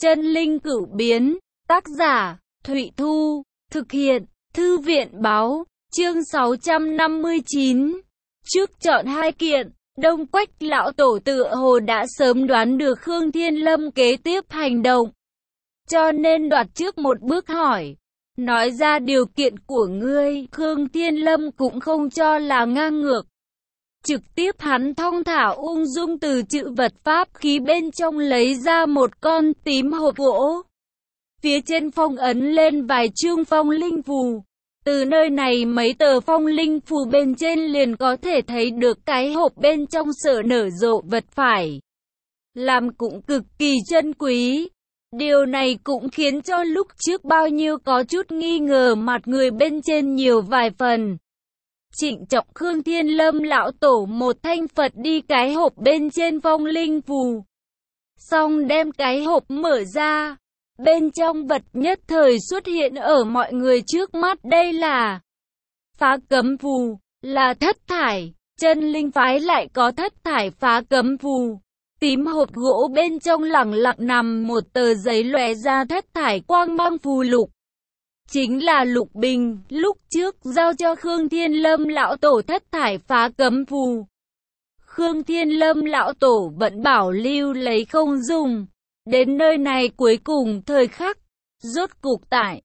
Chân linh cửu biến, tác giả, Thụy Thu, thực hiện, Thư viện báo, chương 659. Trước chọn hai kiện, Đông Quách lão tổ tựa hồ đã sớm đoán được Khương Thiên Lâm kế tiếp hành động, cho nên đoạt trước một bước hỏi. Nói ra điều kiện của ngươi, Khương Thiên Lâm cũng không cho là ngang ngược. Trực tiếp hắn thong thả ung dung từ chữ vật pháp khí bên trong lấy ra một con tím hộp gỗ. Phía trên phong ấn lên vài chương phong linh phù. Từ nơi này mấy tờ phong linh phù bên trên liền có thể thấy được cái hộp bên trong sở nở rộ vật phải làm cũng cực kỳ chân quý. Điều này cũng khiến cho lúc trước bao nhiêu có chút nghi ngờ mặt người bên trên nhiều vài phần. Trịnh trọng Khương Thiên Lâm lão tổ một thanh Phật đi cái hộp bên trên phong linh phù. Xong đem cái hộp mở ra. Bên trong vật nhất thời xuất hiện ở mọi người trước mắt, đây là phá cấm phù, là thất thải. Chân linh phái lại có thất thải phá cấm phù. Tím hộp gỗ bên trong lẳng lặng nằm một tờ giấy lóe ra thất thải quang mang phù lục. Chính là lục bình, lúc trước giao cho Khương Thiên Lâm lão tổ thất thải phá cấm phù. Khương Thiên Lâm lão tổ vẫn bảo lưu lấy không dùng. Đến nơi này cuối cùng thời khắc, rốt cục tại,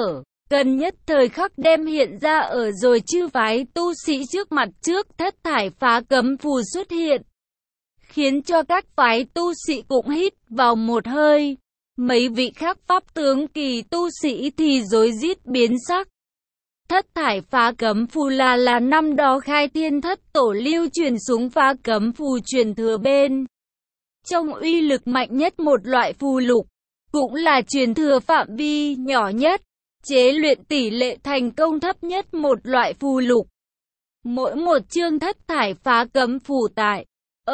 gần nhất thời khắc đem hiện ra ở rồi chư phái tu sĩ trước mặt trước thất thải phá cấm phù xuất hiện. Khiến cho các phái tu sĩ cũng hít vào một hơi. Mấy vị khác pháp tướng kỳ tu sĩ thì rối rít biến sắc. Thất thải phá cấm phù là năm đó Khai Thiên Thất Tổ lưu truyền xuống phá cấm phù truyền thừa bên trong uy lực mạnh nhất một loại phù lục, cũng là truyền thừa phạm vi nhỏ nhất, chế luyện tỷ lệ thành công thấp nhất một loại phù lục. Mỗi một chương thất thải phá cấm phù tại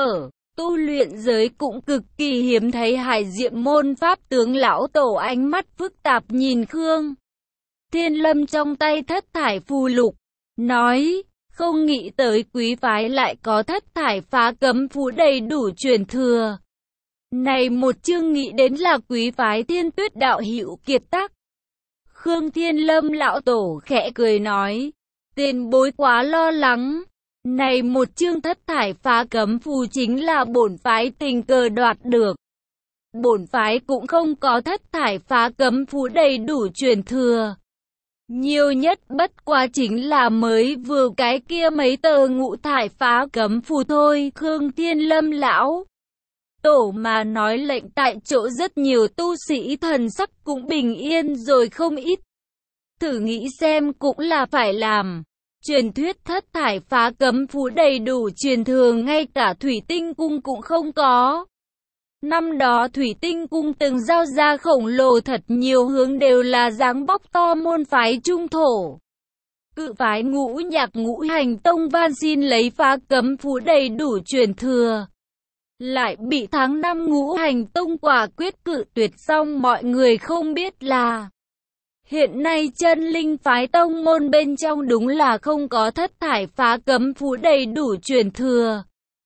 tu luyện giới cũng cực kỳ hiếm thấy. Hải Diệm môn pháp tướng lão tổ ánh mắt phức tạp nhìn Khương Thiên Lâm trong tay thất thải phù lục, nói, không nghĩ tới quý phái lại có thất thải phá cấm phù đầy đủ truyền thừa. Này một chương nghĩ đến là quý phái Thiên Tuyết đạo hữu kiệt tác. Khương Thiên Lâm lão tổ khẽ cười nói, tiền bối quá lo lắng. Này một chương thất thải phá cấm phù chính là bổn phái tình cờ đoạt được. Bổn phái cũng không có thất thải phá cấm phù đầy đủ truyền thừa. Nhiều nhất bất quá chính là mới vừa cái kia mấy tờ ngũ thải phá cấm phù thôi. Khương Thiên Lâm lão tổ mà nói lệnh tại chỗ rất nhiều tu sĩ thần sắc cũng bình yên rồi không ít. Thử nghĩ xem cũng là phải làm. Truyền thuyết thất thải phá cấm phù đầy đủ truyền thừa ngay cả Thủy Tinh Cung cũng không có. Năm đó Thủy Tinh Cung từng giao ra khổng lồ thật nhiều hướng đều là dáng bóc to môn phái trung thổ. Cự phái Ngũ Nhạc Ngũ Hành Tông van xin lấy phá cấm phù đầy đủ truyền thừa. Lại bị tháng 5 Ngũ Hành Tông quả quyết cự tuyệt. Xong mọi người không biết là hiện nay chân linh phái tông môn bên trong đúng là không có thất thải phá cấm phù đầy đủ truyền thừa.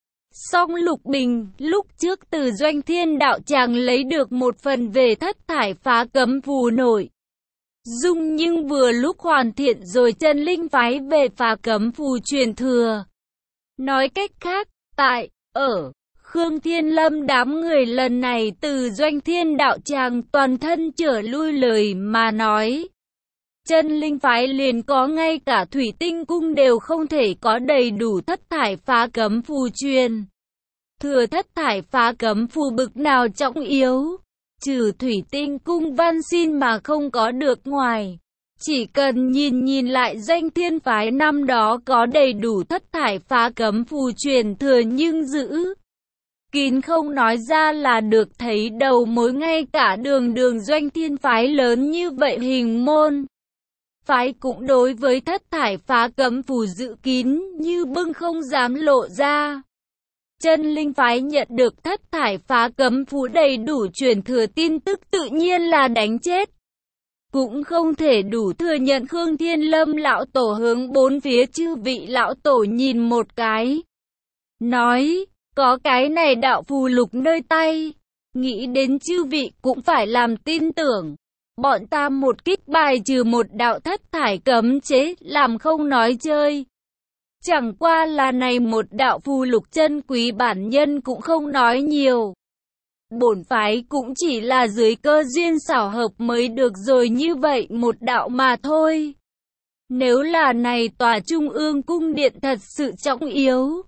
Song Lục Bình, lúc trước từ Doanh Thiên đạo tràng lấy được một phần về thất thải phá cấm phù nội dung, nhưng vừa lúc hoàn thiện rồi chân linh phái về phá cấm phù truyền thừa. Nói cách khác, tại, Khương Thiên Lâm đám người lần này từ Doanh Thiên đạo tràng toàn thân trở lui lời mà nói. Chân linh phái liền có ngay cả Thủy Tinh Cung đều không thể có đầy đủ thất thải phá cấm phù truyền thừa. Thất thải phá cấm phù bực nào trọng yếu, trừ Thủy Tinh Cung van xin mà không có được ngoài. Chỉ cần nhìn lại Doanh Thiên phái năm đó có đầy đủ thất thải phá cấm phù truyền thừa nhưng giữ kín không nói ra là được. Thấy đầu mối ngay cả đường Doanh Thiên phái lớn như vậy hình môn phái cũng đối với thất thải phá cấm phù giữ kín như bưng không dám lộ ra. Chân linh phái nhận được thất thải phá cấm phù đầy đủ truyền thừa tin tức tự nhiên là đánh chết. Cũng không thể đủ thừa nhận. Khương Thiên Lâm lão tổ hướng bốn phía chư vị lão tổ nhìn một cái, nói, có cái này đạo phù lục nơi tay, Nghĩ đến chư vị cũng phải làm tin tưởng. Bọn ta một kích bài trừ một đạo thất thải cấm chế, làm không nói chơi. Chẳng qua là này một đạo phù lục chân quý bản nhân cũng không nói nhiều. Bổn phái cũng chỉ là dưới cơ duyên xảo hợp mới được rồi như vậy một đạo mà thôi. Nếu là này tòa trung ương cung điện thật sự trọng yếu,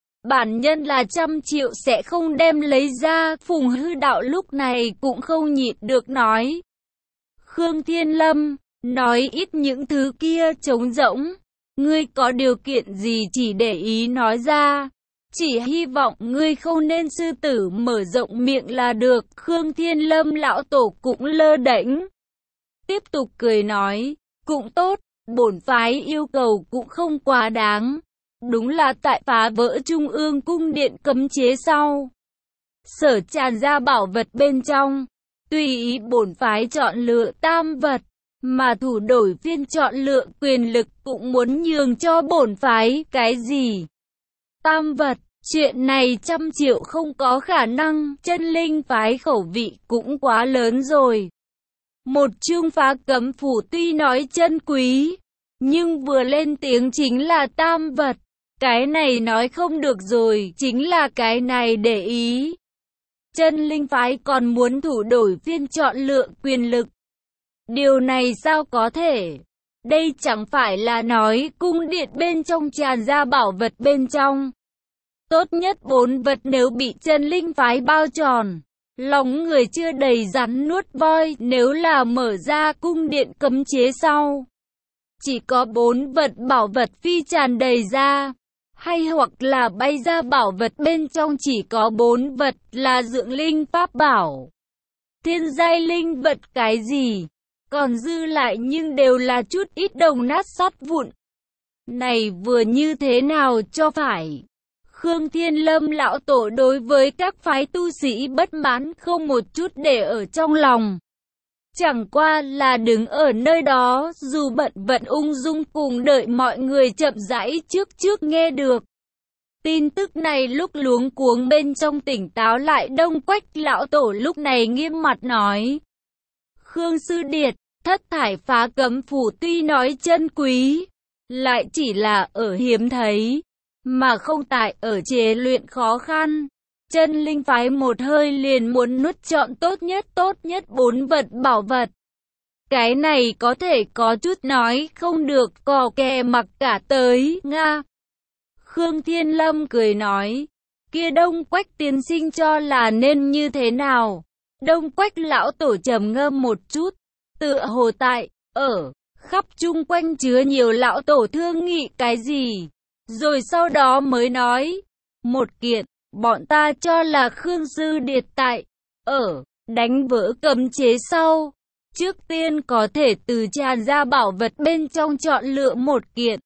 bản nhân là 100 triệu sẽ không đem lấy ra. Phùng Hư đạo lúc này cũng không nhịn được nói. Khương Thiên Lâm, nói ít những thứ kia trống rỗng. Ngươi có điều kiện gì chỉ để ý nói ra. Chỉ hy vọng ngươi không nên sư tử mở rộng miệng là được. Khương Thiên Lâm lão tổ cũng lơ đễnh. Tiếp tục cười nói, cũng tốt, bổn phái yêu cầu cũng không quá đáng. Đúng là tại phá vỡ trung ương cung điện cấm chế sau, sở tràn ra bảo vật bên trong. Tùy ý bổn phái chọn lựa tam vật, mà thủ đổi phiên chọn lựa quyền lực cũng muốn nhường cho bổn phái cái gì? Tam vật, chuyện này 100 triệu không có khả năng, chân linh phái khẩu vị cũng quá lớn rồi. Một chương phá cấm phủ tuy nói chân quý, nhưng vừa lên tiếng chính là tam vật. Cái này nói không được rồi, chính là cái này để ý. Chân linh phái còn muốn thủ đổi phiên chọn lựa quyền lực. Điều này sao có thể? Đây chẳng phải là nói cung điện bên trong tràn ra bảo vật bên trong. Tốt nhất 4 vật nếu bị chân linh phái bao tròn. Lòng người chưa đầy rắn nuốt voi, nếu là mở ra cung điện cấm chế sau. Chỉ có 4 vật bảo vật phi tràn đầy ra. Hay hoặc là bay ra bảo vật bên trong chỉ có 4 vật là dưỡng linh pháp bảo. Thiên giai linh vật cái gì? Còn dư lại nhưng đều là chút ít đồng nát sắt vụn. Này vừa như thế nào cho phải? Khương Thiên Lâm lão tổ đối với các phái tu sĩ bất mãn không một chút để ở trong lòng. Chẳng qua là đứng ở nơi đó dù bận vận ung dung cùng đợi mọi người chậm rãi trước nghe được. Tin tức này lúc luống cuống bên trong tỉnh táo lại Đông Quách lão tổ lúc này nghiêm mặt nói. Khương Sư Điệt, thất thải phá cấm phủ tuy nói chân quý, lại chỉ là ở hiếm thấy, mà không tại ở chế luyện khó khăn. Chân linh phái một hơi liền muốn nuốt chọn tốt nhất 4 vật bảo vật. Cái này có thể có chút nói không được, cò kè mặc cả tới, nga. Khương Thiên Lâm cười nói, kia Đông Quách tiên sinh cho là nên như thế nào? Đông Quách lão tổ trầm ngâm một chút, tựa hồ tại, ở, khắp chung quanh chứa nhiều lão tổ thương nghị cái gì, rồi sau đó mới nói, một kiện, bọn ta cho là Khương Sư Điệt tại, ở, đánh vỡ cấm chế sau, trước tiên có thể từ tràn ra bảo vật bên trong chọn lựa một kiện.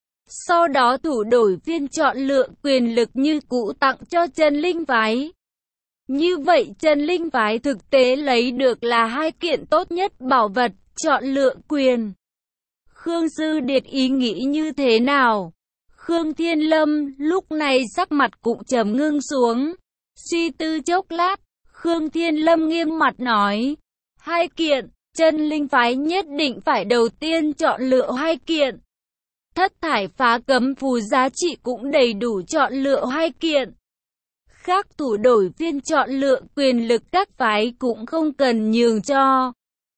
Sau đó thủ đổi phiên chọn lựa quyền lực như cũ tặng cho chân linh phái. Như vậy chân linh phái thực tế lấy được là 2 kiện tốt nhất bảo vật, chọn lựa quyền. Khương Sư Điệt ý nghĩ như thế nào? Khương Thiên Lâm lúc này sắc mặt cũng trầm ngưng xuống. Suy tư chốc lát, Khương Thiên Lâm nghiêm mặt nói. 2 kiện, chân linh phái nhất định phải đầu tiên chọn lựa 2 kiện. Thất thải phá cấm phù giá trị cũng đầy đủ chọn lựa 2 kiện. Khác thủ đổi phiên chọn lựa quyền lực các phái cũng không cần nhường cho.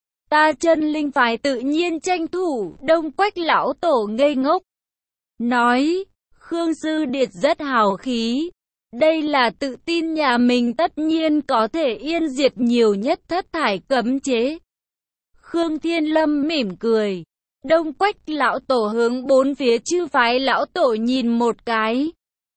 Ta chân linh phái tự nhiên tranh thủ. Đông Quách lão tổ ngây ngốc nói, Khương Sư Điệt rất hào khí. Đây là tự tin nhà mình tất nhiên có thể yên diệt nhiều nhất thất thải cấm chế. Khương Thiên Lâm mỉm cười. Đông Quách lão tổ hướng 4 phía chư phái lão tổ nhìn một cái.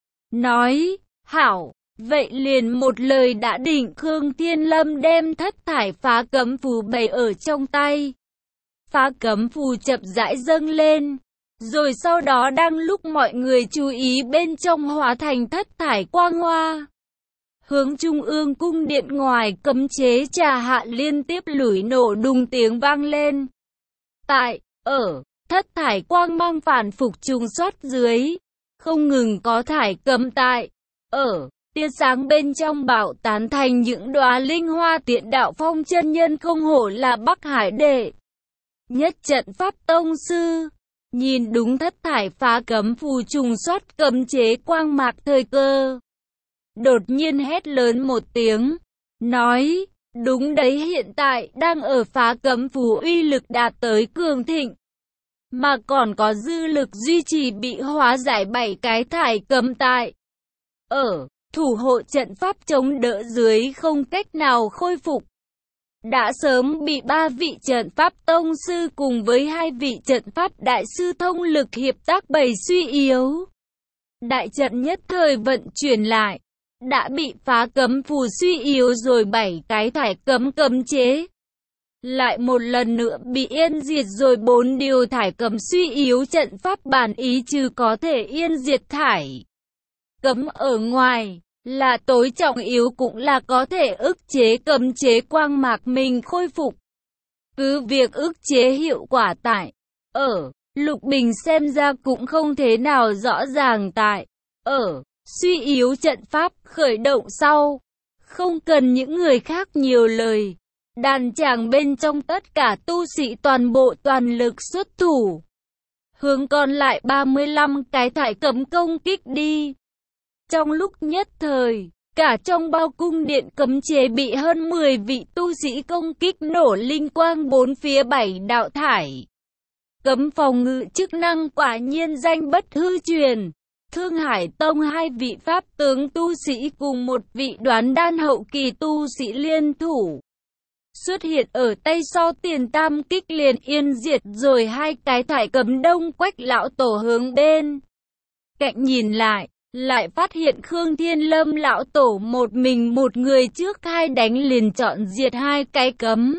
Nói, hảo, vậy liền một lời đã định. Khương Thiên Lâm đem thất thải phá cấm phù bày ở trong tay. Phá cấm phù chậm rãi dâng lên. Rồi sau đó đang lúc mọi người chú ý bên trong hóa thành thất thải quang hoa. Hướng trung ương cung điện ngoài cấm chế trà hạ liên tiếp lủi nổ đùng tiếng vang lên. Tại, ở, thất thải quang mang phản phục trùng xuất dưới. Không ngừng có thải cấm tại, ở, tia sáng bên trong bạo tán thành những đóa linh hoa. Tiện Đạo Phong chân nhân không hổ là Bắc Hải đệ nhất trận pháp tông sư, nhìn đúng thất thải phá cấm phù trùng xuất cấm chế quang mạc thời cơ. Đột nhiên hét lớn một tiếng, nói, đúng đấy, hiện tại đang ở phá cấm phù uy lực đạt tới cường thịnh, mà còn có dư lực duy trì bị hóa giải 7 cái thải cấm tại ở thủ hộ trận pháp chống đỡ dưới không cách nào khôi phục. Đã sớm bị 3 vị trận pháp tông sư cùng với 2 vị trận pháp đại sư thông lực hiệp tác bày suy yếu. Đại trận nhất thời vận chuyển lại, đã bị phá cấm phù suy yếu rồi 7 cái thải cấm cấm chế. Lại một lần nữa bị yên diệt rồi 4 điều thải cấm suy yếu, trận pháp bản ý trừ có thể yên diệt thải cấm ở ngoài, là tối trọng yếu cũng là có thể ức chế cấm chế quang mạc mình khôi phục. Cứ việc ức chế hiệu quả tại ở Lục Bình xem ra cũng không thế nào rõ ràng tại ở suy yếu trận pháp khởi động sau. Không cần những người khác nhiều lời, đàn chàng bên trong tất cả tu sĩ toàn bộ toàn lực xuất thủ, hướng còn lại 35 cái thải cấm công kích đi. Trong lúc nhất thời, cả trong bao cung điện cấm chế bị hơn 10 vị tu sĩ công kích nổ linh quang bốn phía 7 đạo thải cấm phòng ngự chức năng quả nhiên danh bất hư truyền. Thương Hải Tông 2 vị pháp tướng tu sĩ cùng một vị đoán đan hậu kỳ tu sĩ liên thủ xuất hiện ở tay so tiền tam kích liền yên diệt rồi 2 cái thải cấm. Đông Quách lão tổ hướng bên cạnh nhìn lại phát hiện Khương Thiên Lâm lão tổ một mình một người trước 2 đánh liền chọn diệt 2 cái cấm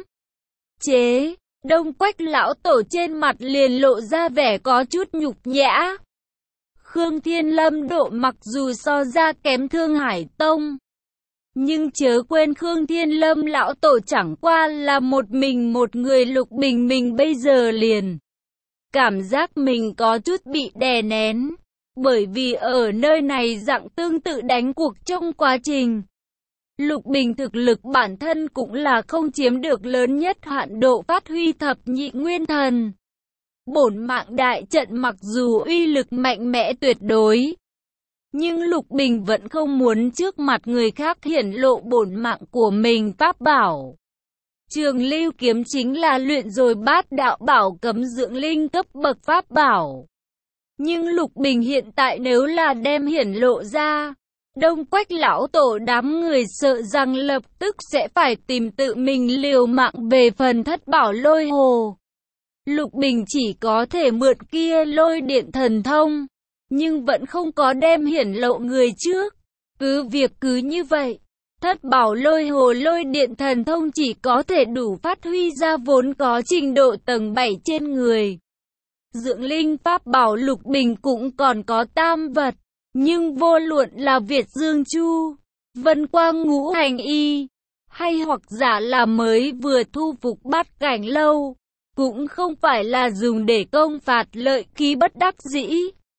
chế. Đông Quách lão tổ trên mặt liền lộ ra vẻ có chút nhục nhã. Khương Thiên Lâm độ mặc dù so ra kém Thương Hải Tông, nhưng chớ quên Khương Thiên Lâm lão tổ chẳng qua là một mình một người. Lục Bình mình bây giờ liền cảm giác mình có chút bị đè nén, bởi vì ở nơi này dạng tương tự đánh cuộc trong quá trình. Lục Bình thực lực bản thân cũng là không chiếm được lớn nhất hạn độ phát huy thập nhị nguyên thần. Bổn mạng đại trận mặc dù uy lực mạnh mẽ tuyệt đối, nhưng Lục Bình vẫn không muốn trước mặt người khác hiển lộ bổn mạng của mình. Pháp bảo Trường Lưu kiếm chính là luyện rồi bát đạo bảo cấm dưỡng linh cấp bậc pháp bảo. Nhưng Lục Bình hiện tại nếu là đem hiển lộ ra, Đông Quách lão tổ đám người sợ rằng lập tức sẽ phải tìm tự mình liều mạng về phần thất bảo lôi hồ. Lục Bình chỉ có thể mượn kia lôi điện thần thông, nhưng vẫn không có đem hiển lộ người trước. Cứ việc cứ như vậy, thất bảo lôi hồ lôi điện thần thông chỉ có thể đủ phát huy ra vốn có trình độ tầng 7 trên người. Dưỡng linh pháp bảo Lục Bình cũng còn có tam vật, nhưng vô luận là Việt Dương Chu, Vân Quang Ngũ Hành Y, hay hoặc giả là mới vừa thu phục Bát Cảnh Lâu, cũng không phải là dùng để công phạt lợi khí bất đắc dĩ.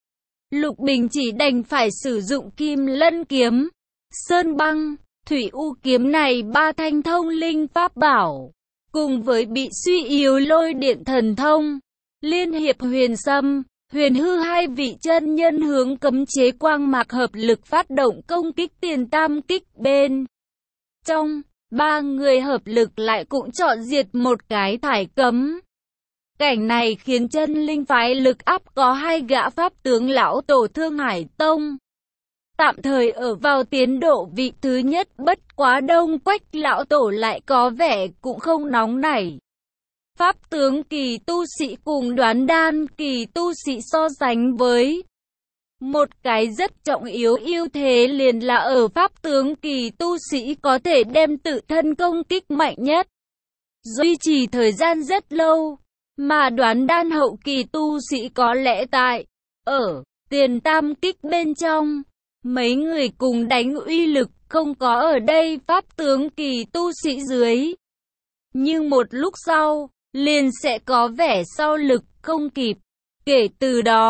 Lục Bình chỉ đành phải sử dụng Kim Lân kiếm, Sơn Băng, Thủy U kiếm này 3 thanh thông linh pháp bảo, cùng với bị suy yếu lôi điện thần thông, liên hiệp Huyền Sâm, Huyền Hư 2 vị chân nhân hướng cấm chế quang mạc hợp lực phát động công kích tiền tam kích bên trong. 3 người hợp lực lại cũng chọn diệt một cái thải cấm. Cảnh này khiến chân linh phái lực áp có 2 gã pháp tướng lão tổ Thương Hải Tông tạm thời ở vào tiến độ vị thứ nhất. Bất quá Đông Quách lão tổ lại có vẻ cũng không nóng nảy. Pháp tướng kỳ tu sĩ cùng đoán đan kỳ tu sĩ so sánh với một cái rất trọng yếu ưu thế liền là ở pháp tướng kỳ tu sĩ có thể đem tự thân công kích mạnh nhất, duy trì thời gian rất lâu, mà đoán đan hậu kỳ tu sĩ có lẽ tại ở tiền tam kích bên trong, mấy người cùng đánh uy lực không có ở đây pháp tướng kỳ tu sĩ dưới. Nhưng một lúc sau, liền sẽ có vẻ sau lực không kịp. Kể từ đó,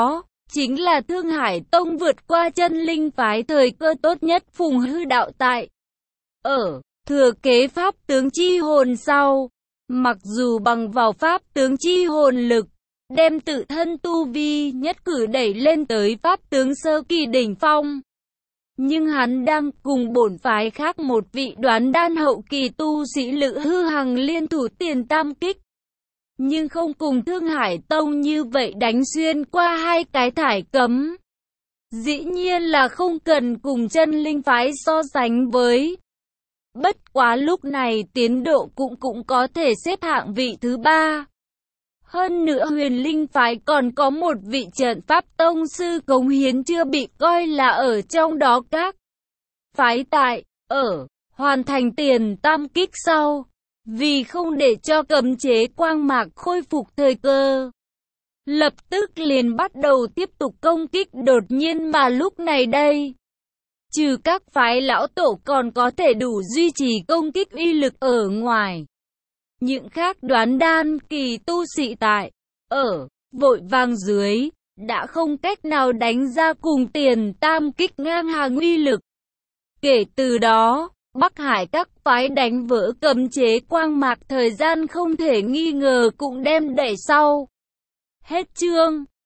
chính là Thương Hải Tông vượt qua chân linh phái thời cơ tốt nhất phùng hư đạo tại. Ở thừa kế pháp tướng chi hồn sau, mặc dù bằng vào pháp tướng chi hồn lực, đem tự thân tu vi nhất cử đẩy lên tới pháp tướng sơ kỳ đỉnh phong. Nhưng hắn đang cùng bổn phái khác một vị đoán đan hậu kỳ tu sĩ Lữ Hư Hằng liên thủ tiền tam kích. Nhưng không cùng Thương Hải Tông như vậy đánh xuyên qua hai cái thải cấm. Dĩ nhiên là không cần cùng chân linh phái so sánh với. Bất quá lúc này tiến độ cũng có thể xếp hạng vị thứ 3. Hơn nữa Huyền Linh phái còn có một vị trận pháp tông sư cống hiến chưa bị coi là ở trong đó các phái tại. Ở hoàn thành tiền tam kích sau, vì không để cho cấm chế quang mạc khôi phục thời cơ, lập tức liền bắt đầu tiếp tục công kích đột nhiên mà lúc này đây. Trừ các phái lão tổ còn có thể đủ duy trì công kích uy lực ở ngoài. Những khác đoán đan kỳ tu sĩ tại. Ở vội vàng dưới, đã không cách nào đánh ra cùng tiền tam kích ngang hàng uy lực. Kể từ đó, Bắc Hải các phái đánh vỡ cấm chế quang mạc thời gian không thể nghi ngờ cũng đem đẩy sau. Hết chương.